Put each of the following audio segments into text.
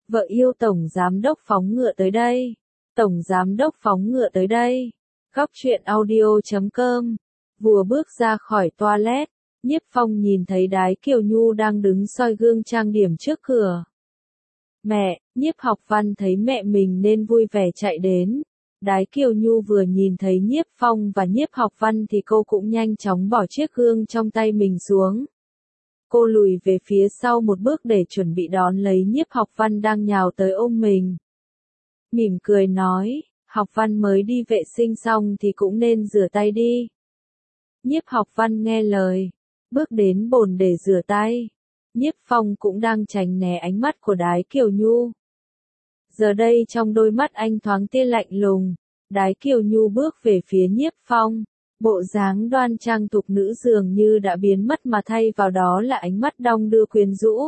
Vợ yêu Tổng Giám đốc phóng ngựa tới đây. Tổng Giám đốc phóng ngựa tới đây. Góc truyện audio.com. Vừa bước ra khỏi toilet, Nhiếp Phong nhìn thấy Đái Kiều Nhu đang đứng soi gương trang điểm trước cửa. Mẹ, Nhiếp Học Văn thấy mẹ mình nên vui vẻ chạy đến. Đái Kiều Nhu vừa nhìn thấy Nhiếp Phong và Nhiếp Học Văn thì cô cũng nhanh chóng bỏ chiếc gương trong tay mình xuống. Cô lùi về phía sau một bước để chuẩn bị đón lấy Nhiếp Học Văn đang nhào tới ôm mình. Mỉm cười nói, Học Văn mới đi vệ sinh xong thì cũng nên rửa tay đi. Nhiếp Học Văn nghe lời, bước đến bồn để rửa tay. Nhiếp Phong cũng đang tránh né ánh mắt của Đái Kiều Nhu. Giờ đây trong đôi mắt anh thoáng tia lạnh lùng, Đái Kiều Nhu bước về phía Nhiếp Phong. Bộ dáng đoan trang tục nữ dường như đã biến mất mà thay vào đó là ánh mắt đong đưa quyến rũ.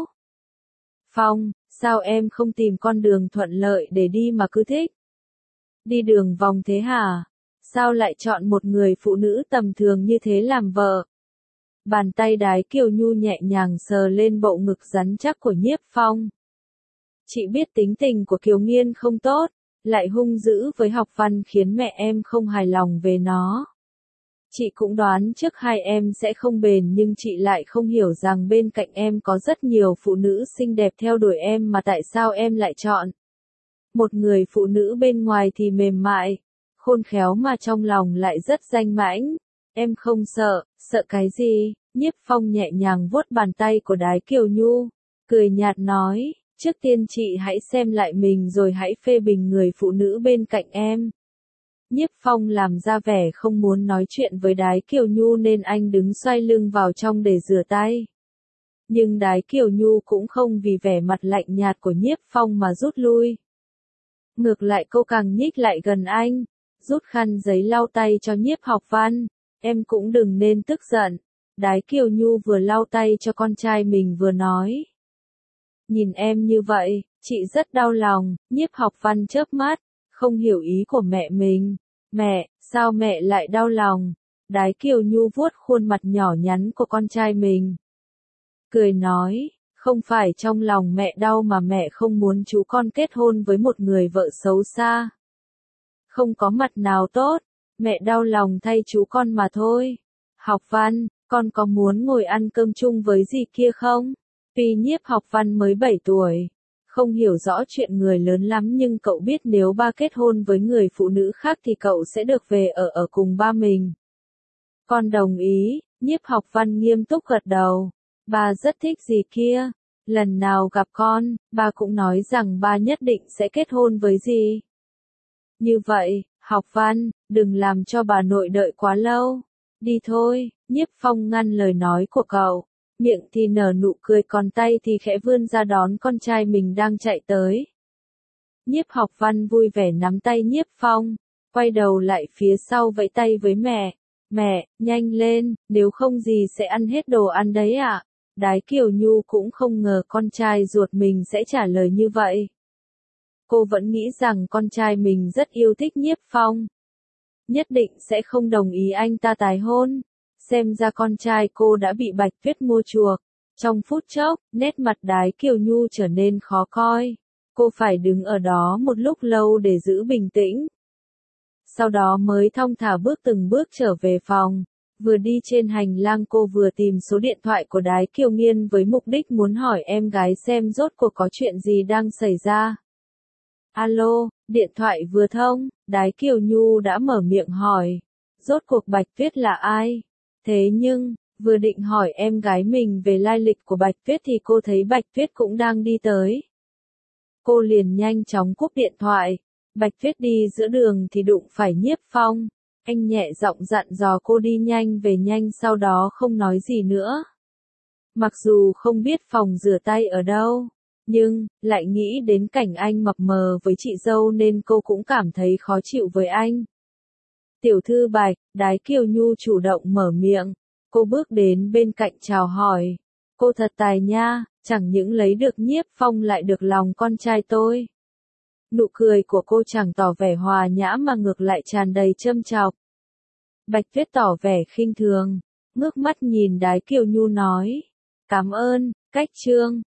Phong, sao em không tìm con đường thuận lợi để đi mà cứ thích? Đi đường vòng thế hả? Sao lại chọn một người phụ nữ tầm thường như thế làm vợ? Bàn tay Đái Kiều Nhu nhẹ nhàng sờ lên bộ ngực rắn chắc của Nhiếp Phong. Chị biết tính tình của Kiều Nghiên không tốt, lại hung dữ với Học Văn khiến mẹ em không hài lòng về nó. Chị cũng đoán trước hai em sẽ không bền nhưng chị lại không hiểu rằng bên cạnh em có rất nhiều phụ nữ xinh đẹp theo đuổi em mà tại sao em lại chọn. Một người phụ nữ bên ngoài thì mềm mại, khôn khéo mà trong lòng lại rất danh mãnh. Em không sợ, sợ cái gì? Nhiếp Phong nhẹ nhàng vuốt bàn tay của Đái Kiều Nhu, cười nhạt nói, trước tiên chị hãy xem lại mình rồi hãy phê bình người phụ nữ bên cạnh em. Nhiếp Phong làm ra vẻ không muốn nói chuyện với Đái Kiều Nhu nên anh đứng xoay lưng vào trong để rửa tay. Nhưng Đái Kiều Nhu cũng không vì vẻ mặt lạnh nhạt của Nhiếp Phong mà rút lui. Ngược lại cô càng nhích lại gần anh, rút khăn giấy lau tay cho Nhiếp Học Văn. Em cũng đừng nên tức giận. Đái Kiều Nhu vừa lau tay cho con trai mình vừa nói. Nhìn em như vậy, chị rất đau lòng. Nhiếp Học Văn chớp mắt, không hiểu ý của mẹ mình. Mẹ, sao mẹ lại đau lòng? Đái Kiều Nhu vuốt khuôn mặt nhỏ nhắn của con trai mình. Cười nói, không phải trong lòng mẹ đau mà mẹ không muốn chú con kết hôn với một người vợ xấu xa. Không có mặt nào tốt, mẹ đau lòng thay chú con mà thôi. Học Văn, con có muốn ngồi ăn cơm chung với dì kia không? Tuy Nhiếp Học Văn mới 7 tuổi, không hiểu rõ chuyện người lớn lắm nhưng cậu biết nếu ba kết hôn với người phụ nữ khác thì cậu sẽ được về ở cùng ba mình. Con đồng ý, Nhiếp Học Văn nghiêm túc gật đầu. Ba rất thích dì kia. Lần nào gặp con, ba cũng nói rằng ba nhất định sẽ kết hôn với dì. Như vậy, Học Văn, đừng làm cho bà nội đợi quá lâu. Đi thôi, Nhiếp Phong ngăn lời nói của cậu. Miệng thì nở nụ cười còn tay thì khẽ vươn ra đón con trai mình đang chạy tới. Nhiếp Học Văn vui vẻ nắm tay Nhiếp Phong, quay đầu lại phía sau vẫy tay với mẹ. Mẹ, nhanh lên, nếu không dì sẽ ăn hết đồ ăn đấy ạ. Đái Kiều Nhu cũng không ngờ con trai ruột mình sẽ trả lời như vậy. Cô vẫn nghĩ rằng con trai mình rất yêu thích Nhiếp Phong. Nhất định sẽ không đồng ý anh ta tái hôn. Xem ra con trai cô đã bị Bạch Tuyết mua chuộc. Trong phút chốc, nét mặt Đái Kiều Nhu trở nên khó coi. Cô phải đứng ở đó một lúc lâu để giữ bình tĩnh. Sau đó mới thong thả bước từng bước trở về phòng. Vừa đi trên hành lang cô vừa tìm số điện thoại của Đái Kiều Nghiên với mục đích muốn hỏi em gái xem rốt cuộc có chuyện gì đang xảy ra. Alo, điện thoại vừa thông, Đái Kiều Nhu đã mở miệng hỏi. Rốt cuộc Bạch Tuyết là ai? Thế nhưng, vừa định hỏi em gái mình về lai lịch của Bạch Tuyết thì cô thấy Bạch Tuyết cũng đang đi tới. Cô liền nhanh chóng cúp điện thoại. Bạch Tuyết đi giữa đường thì đụng phải Nhiếp Phong. Anh nhẹ giọng dặn dò cô đi nhanh về nhanh sau đó không nói gì nữa. Mặc dù không biết phòng rửa tay ở đâu, nhưng, lại nghĩ đến cảnh anh mập mờ với chị dâu nên cô cũng cảm thấy khó chịu với anh. Tiểu thư Bạch, Đái Kiều Nhu chủ động mở miệng. Cô bước đến bên cạnh chào hỏi. Cô thật tài nha, chẳng những lấy được Nhiếp Phong lại được lòng con trai tôi. Nụ cười của cô chẳng tỏ vẻ hòa nhã mà ngược lại tràn đầy châm chọc. Bạch Tuyết tỏ vẻ khinh thường, ngước mắt nhìn Đái Kiều Nhu nói. Cảm ơn, cách trương.